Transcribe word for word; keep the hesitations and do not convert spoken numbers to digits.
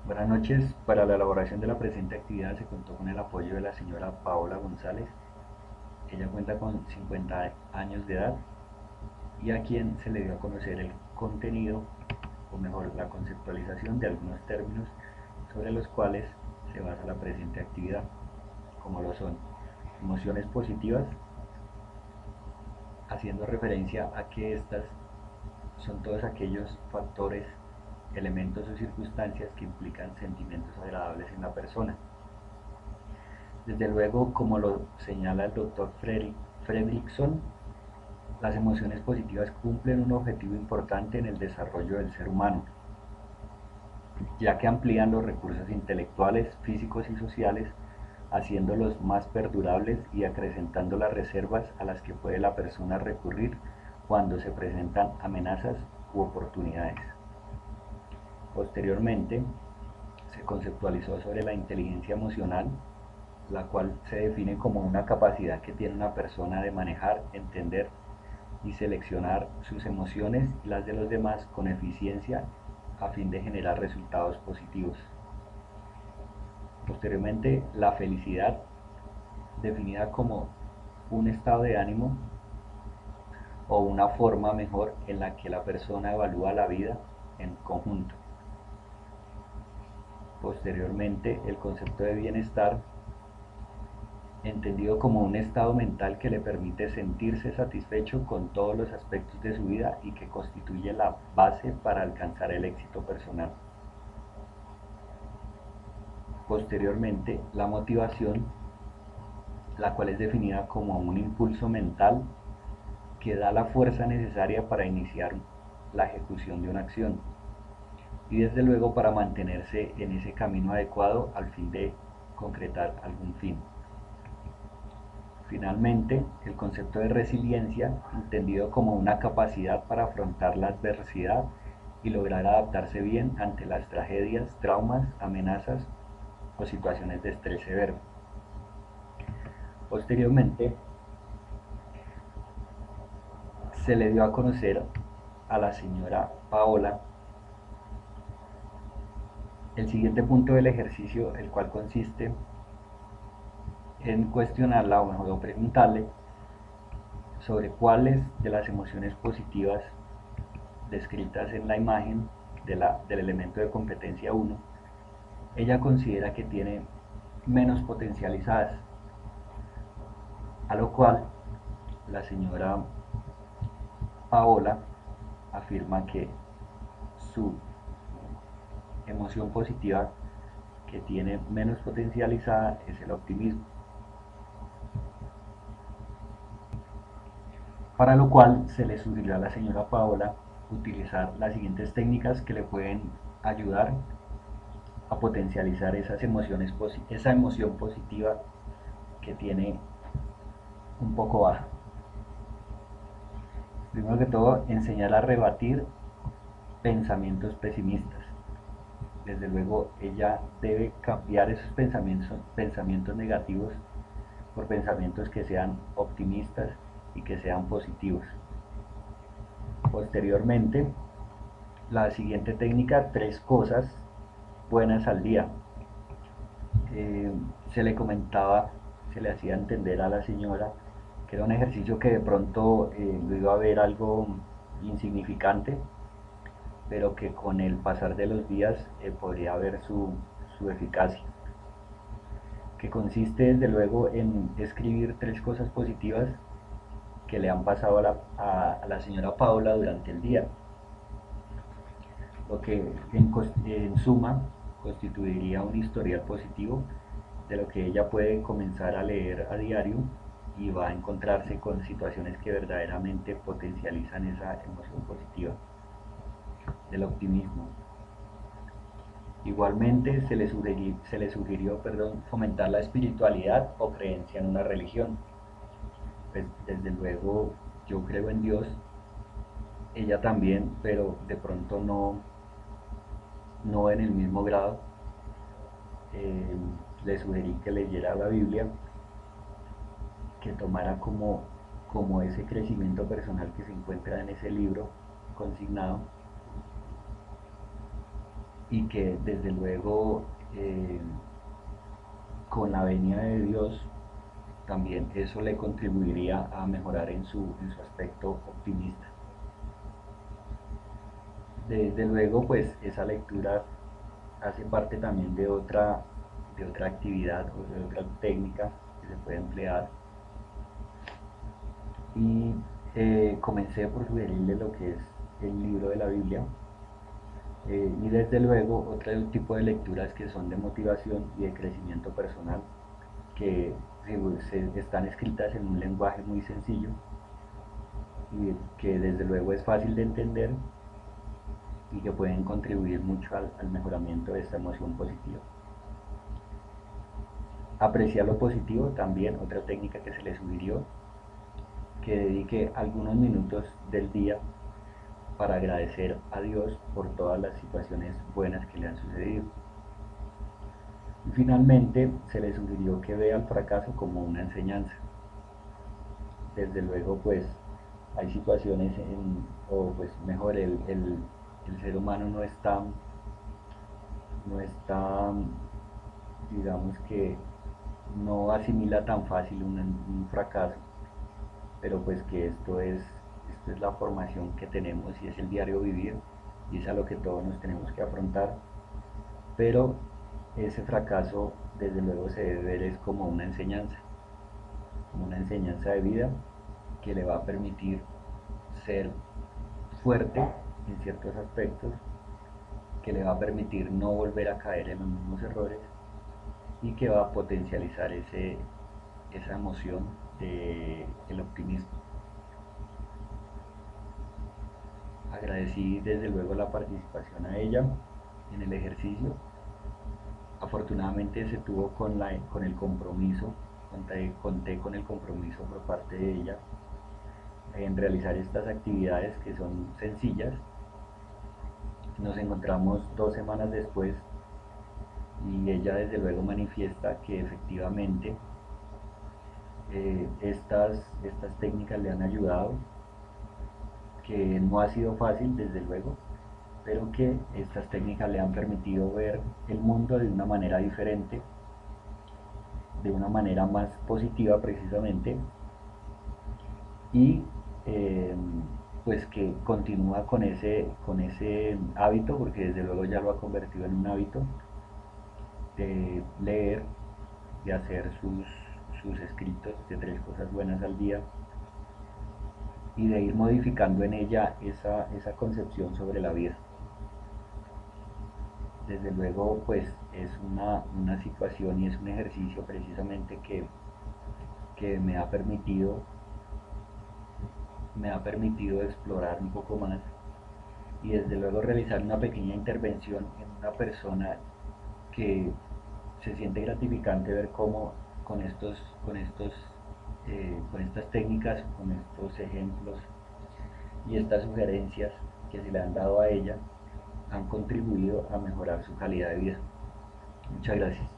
Buenas noches. Para la elaboración de la presente actividad se contó con el apoyo de la señora Paola González. Ella cuenta con cincuenta años de edad y a quien se le dio a conocer el contenido, o mejor, la conceptualización de algunos términos sobre los cuales se basa la presente actividad, como lo son emociones positivas, haciendo referencia a que estas son todos aquellos factores, elementos o circunstancias que implican sentimientos agradables en la persona. Desde luego, como lo señala el doctor Fredrickson, las emociones positivas cumplen un objetivo importante en el desarrollo del ser humano, ya que amplían los recursos intelectuales, físicos y sociales, haciéndolos más perdurables y acrecentando las reservas a las que puede la persona recurrir cuando se presentan amenazas u oportunidades. Posteriormente, se conceptualizó sobre la inteligencia emocional, la cual se define como una capacidad que tiene una persona de manejar, entender y seleccionar sus emociones y las de los demás con eficiencia a fin de generar resultados positivos. Posteriormente, la felicidad, definida como un estado de ánimo o una forma mejor en la que la persona evalúa la vida en conjunto. Posteriormente, el concepto de bienestar, entendido como un estado mental que le permite sentirse satisfecho con todos los aspectos de su vida y que constituye la base para alcanzar el éxito personal. Posteriormente, la motivación, la cual es definida como un impulso mental que da la fuerza necesaria para iniciar la ejecución de una acción y desde luego para mantenerse en ese camino adecuado al fin de concretar algún fin. Finalmente, el concepto de resiliencia, entendido como una capacidad para afrontar la adversidad y lograr adaptarse bien ante las tragedias, traumas, amenazas o situaciones de estrés severo. Posteriormente, se le dio a conocer a la señora Paola el siguiente punto del ejercicio, el cual consiste en cuestionarla o mejor preguntarle sobre cuáles de las emociones positivas descritas en la imagen de la, del elemento de competencia uno, ella considera que tiene menos potencializadas, a lo cual la señora Paola afirma que su emoción positiva que tiene menos potencializada es el optimismo, para lo cual se le sugirió a la señora Paola utilizar las siguientes técnicas que le pueden ayudar a potencializar esas emociones, esa emoción positiva que tiene un poco baja. Primero que todo, enseñar a rebatir pensamientos pesimistas. Desde luego, ella debe cambiar esos pensamientos, pensamientos negativos por pensamientos que sean optimistas y que sean positivos. Posteriormente, la siguiente técnica, tres cosas buenas al día. Eh, se le comentaba, se le hacía entender a la señora que era un ejercicio que de pronto eh, lo iba a ver algo insignificante, pero que con el pasar de los días eh, podría ver su, su eficacia, que consiste desde luego en escribir tres cosas positivas que le han pasado a la, a, a la señora Paula durante el día, lo que en, en suma constituiría un historial positivo de lo que ella puede comenzar a leer a diario y va a encontrarse con situaciones que verdaderamente potencializan esa emoción positiva del optimismo. Igualmente se le sugirió, se le sugirió perdón, fomentar la espiritualidad o creencia en una religión. Pues desde luego yo creo en Dios, ella también, pero de pronto no, no en el mismo grado. Eh, le sugerí que leyera la Biblia, que tomara como, como ese crecimiento personal que se encuentra en ese libro consignado y que desde luego eh, con la venida de Dios también eso le contribuiría a mejorar en su, en su aspecto optimista. Desde luego, pues esa lectura hace parte también de otra, de otra actividad o de otra técnica que se puede emplear. Y eh, comencé por sugerirle lo que es el libro de la Biblia. Eh, y desde luego otro tipo de lecturas que son de motivación y de crecimiento personal, que se, se están escritas en un lenguaje muy sencillo y que desde luego es fácil de entender y que pueden contribuir mucho al, al mejoramiento de esta emoción positiva. Apreciar lo positivo, también otra técnica que se le sugirió, que dedique algunos minutos del día para agradecer a Dios por todas las situaciones buenas que le han sucedido. Y finalmente se le sugirió que vea el fracaso como una enseñanza. Desde luego, pues hay situaciones en, o pues mejor el, el, el ser humano no está no está digamos que no asimila tan fácil un, un fracaso, pero pues que esto es esto es la formación que tenemos y es el diario vivir y es a lo que todos nos tenemos que afrontar, pero ese fracaso desde luego se debe ver es como una enseñanza, como una enseñanza de vida que le va a permitir ser fuerte en ciertos aspectos, que le va a permitir no volver a caer en los mismos errores y que va a potencializar ese, esa emoción del de optimismo. Agradecí desde luego la participación a ella en el ejercicio. Afortunadamente se tuvo con, la, con el compromiso, conté, conté con el compromiso por parte de ella en realizar estas actividades que son sencillas. Nos encontramos dos semanas después y ella desde luego manifiesta que efectivamente eh, estas, estas técnicas le han ayudado, que no ha sido fácil desde luego, pero que estas técnicas le han permitido ver el mundo de una manera diferente, de una manera más positiva precisamente, y eh, pues que continúa con ese, con ese hábito, porque desde luego ya lo ha convertido en un hábito de leer, de hacer sus, sus escritos de tres cosas buenas al día y de ir modificando en ella esa, esa concepción sobre la vida. Desde luego pues es una, una situación y es un ejercicio precisamente que, que me ha permitido me ha permitido explorar un poco más y desde luego realizar una pequeña intervención en una persona que se siente gratificante ver cómo con estos con estos eh, con estas técnicas, con estos ejemplos y estas sugerencias que se le han dado a ella han contribuido a mejorar su calidad de vida. Muchas gracias.